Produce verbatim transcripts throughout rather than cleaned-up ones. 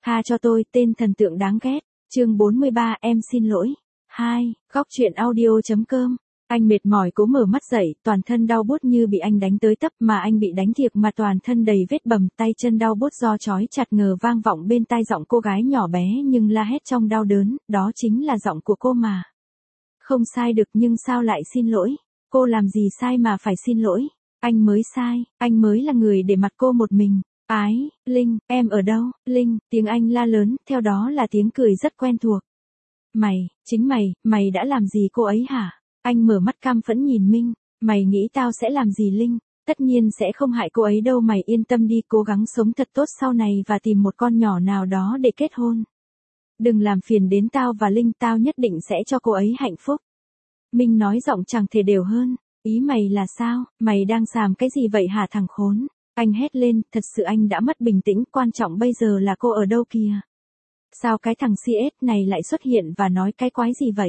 Tha cho tôi, tên thần tượng đáng ghét. Chương bốn mươi ba, em xin lỗi. hai. Góc truyện audio.com. Anh mệt mỏi cố mở mắt dậy, toàn thân đau buốt như bị anh đánh tới tấp, mà anh bị đánh thiệt mà toàn thân đầy vết bầm, tay chân đau buốt do trói chặt. Ngờ vang vọng bên tai giọng cô gái nhỏ bé nhưng la hét trong đau đớn, đó chính là giọng của cô mà. Không sai được nhưng sao lại xin lỗi? Cô làm gì sai mà phải xin lỗi? Anh mới sai, anh mới là người để mặt cô một mình. Ái, Linh, em ở đâu? Linh, tiếng anh la lớn, theo đó là tiếng cười rất quen thuộc. Mày, chính mày, mày đã làm gì cô ấy hả? Anh mở mắt cam phẫn nhìn Minh, mày nghĩ tao sẽ làm gì Linh? Tất nhiên sẽ không hại cô ấy đâu, mày yên tâm đi, cố gắng sống thật tốt sau này và tìm một con nhỏ nào đó để kết hôn. Đừng làm phiền đến tao và Linh, tao nhất định sẽ cho cô ấy hạnh phúc. Minh nói giọng chẳng thể đều hơn, ý mày là sao, mày đang xàm cái gì vậy hả thằng khốn? Anh hét lên, thật sự anh đã mất bình tĩnh, quan trọng bây giờ là cô ở đâu kìa? Sao cái thằng xê ét này lại xuất hiện và nói cái quái gì vậy?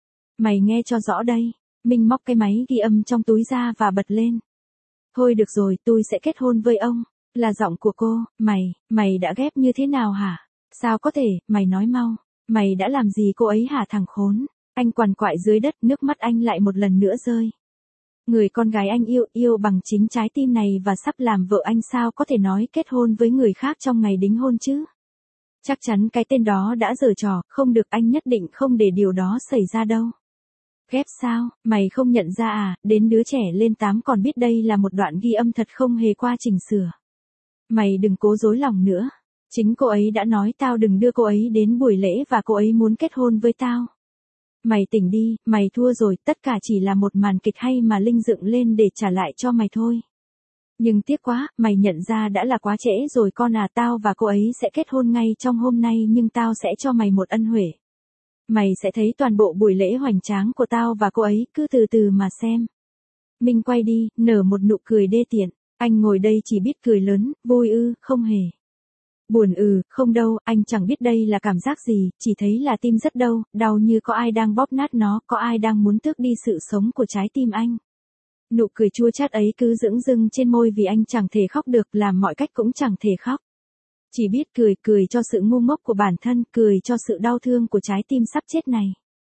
Mày nghe cho rõ đây. Minh móc cái máy ghi âm trong túi ra và bật lên. Thôi được rồi, tôi sẽ kết hôn với ông. Là giọng của cô, mày, mày đã ghép như thế nào hả? Sao có thể, mày nói mau. Mày đã làm gì cô ấy hả thằng khốn? Anh quằn quại dưới đất, nước mắt anh lại một lần nữa rơi. Người con gái anh yêu, yêu bằng chính trái tim này và sắp làm vợ anh, sao có thể nói kết hôn với người khác trong ngày đính hôn chứ? Chắc chắn cái tên đó đã giở trò, không được, anh nhất định không để điều đó xảy ra đâu. Ghép sao, mày không nhận ra à, đến đứa trẻ lên tám còn biết đây là một đoạn ghi âm thật không hề qua chỉnh sửa. Mày đừng cố dối lòng nữa. Chính cô ấy đã nói tao đừng đưa cô ấy đến buổi lễ và cô ấy muốn kết hôn với tao. Mày tỉnh đi, mày thua rồi, tất cả chỉ là một màn kịch hay mà Linh dựng lên để trả lại cho mày thôi. Nhưng tiếc quá, mày nhận ra đã là quá trễ rồi con à, tao và cô ấy sẽ kết hôn ngay trong hôm nay, nhưng tao sẽ cho mày một ân huệ. Mày sẽ thấy toàn bộ buổi lễ hoành tráng của tao và cô ấy, cứ từ từ mà xem. Minh quay đi, nở một nụ cười đê tiện. Anh ngồi đây chỉ biết cười lớn, vui ư, không hề. Buồn ừ, không đâu, anh chẳng biết đây là cảm giác gì, chỉ thấy là tim rất đau, đau như có ai đang bóp nát nó, có ai đang muốn tước đi sự sống của trái tim anh. Nụ cười chua chát ấy cứ dửng dưng trên môi vì anh chẳng thể khóc được, làm mọi cách cũng chẳng thể khóc. Chỉ biết cười, cười cho sự ngu ngốc của bản thân, cười cho sự đau thương của trái tim sắp chết này.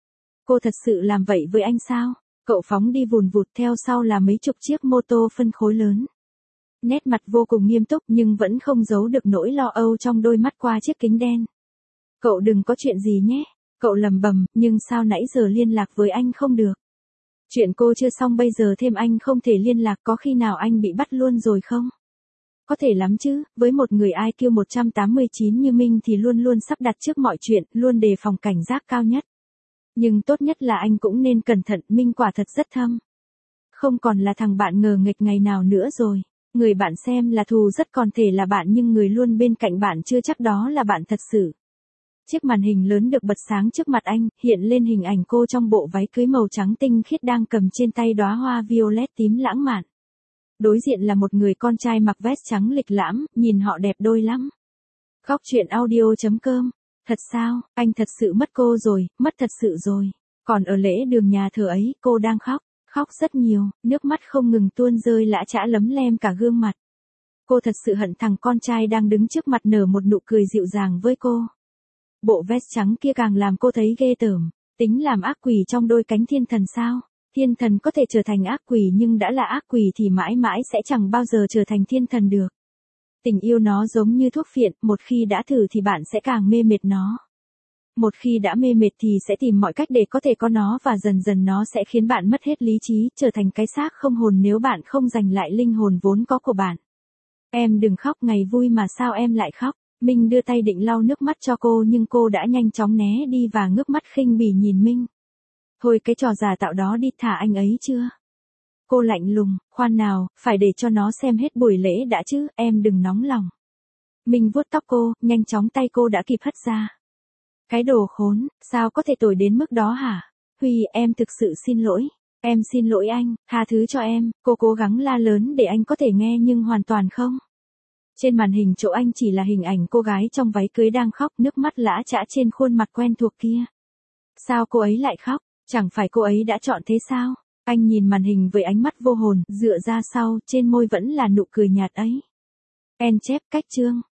Cô thật sự làm vậy với anh sao? Cậu phóng đi vùn vụt, theo sau là mấy chục chiếc mô tô phân khối lớn. Nét mặt vô cùng nghiêm túc nhưng vẫn không giấu được nỗi lo âu trong đôi mắt qua chiếc kính đen. Cậu đừng có chuyện gì nhé. Cậu lầm bầm, nhưng sao nãy giờ liên lạc với anh không được? Chuyện cô chưa xong bây giờ thêm anh không thể liên lạc, có khi nào anh bị bắt luôn rồi không? Có thể lắm chứ, với một người i kiu một trăm tám mươi chín như Minh thì luôn luôn sắp đặt trước mọi chuyện, luôn đề phòng cảnh giác cao nhất. Nhưng tốt nhất là anh cũng nên cẩn thận, Minh quả thật rất thâm. Không còn là thằng bạn ngờ nghệch ngày nào nữa rồi. Người bạn xem là thù rất còn thể là bạn, nhưng người luôn bên cạnh bạn chưa chắc đó là bạn thật sự. Chiếc màn hình lớn được bật sáng trước mặt anh, hiện lên hình ảnh cô trong bộ váy cưới màu trắng tinh khiết đang cầm trên tay đóa hoa violet tím lãng mạn. Đối diện là một người con trai mặc vest trắng lịch lãm, nhìn họ đẹp đôi lắm. Góc truyện audio.com. Thật sao, anh thật sự mất cô rồi, mất thật sự rồi. Còn ở lễ đường nhà thờ ấy, cô đang khóc, khóc rất nhiều, nước mắt không ngừng tuôn rơi lã chã lấm lem cả gương mặt. Cô thật sự hận thằng con trai đang đứng trước mặt nở một nụ cười dịu dàng với cô. Bộ vest trắng kia càng làm cô thấy ghê tởm, tính làm ác quỷ trong đôi cánh thiên thần sao? Thiên thần có thể trở thành ác quỷ nhưng đã là ác quỷ thì mãi mãi sẽ chẳng bao giờ trở thành thiên thần được. Tình yêu nó giống như thuốc phiện, một khi đã thử thì bạn sẽ càng mê mệt nó. Một khi đã mê mệt thì sẽ tìm mọi cách để có thể có nó, và dần dần nó sẽ khiến bạn mất hết lý trí, trở thành cái xác không hồn nếu bạn không giành lại linh hồn vốn có của bạn. Em đừng khóc, ngày vui mà sao em lại khóc? Minh đưa tay định lau nước mắt cho cô nhưng cô đã nhanh chóng né đi và ngước mắt khinh bỉ nhìn Minh. Thôi cái trò giả tạo đó đi, thả anh ấy chưa? Cô lạnh lùng, khoan nào, phải để cho nó xem hết buổi lễ đã chứ, em đừng nóng lòng. Minh vuốt tóc cô, nhanh chóng tay cô đã kịp hất ra. Cái đồ khốn, sao có thể tồi đến mức đó hả? Huy, em thực sự xin lỗi. Em xin lỗi anh, tha thứ cho em, cô cố gắng la lớn để anh có thể nghe nhưng hoàn toàn không. Trên màn hình chỗ anh chỉ là hình ảnh cô gái trong váy cưới đang khóc, nước mắt lã chã trên khuôn mặt quen thuộc kia. Sao cô ấy lại khóc? Chẳng phải cô ấy đã chọn thế sao? Anh nhìn màn hình với ánh mắt vô hồn, dựa ra sau, trên môi vẫn là nụ cười nhạt ấy. En chép cách chương.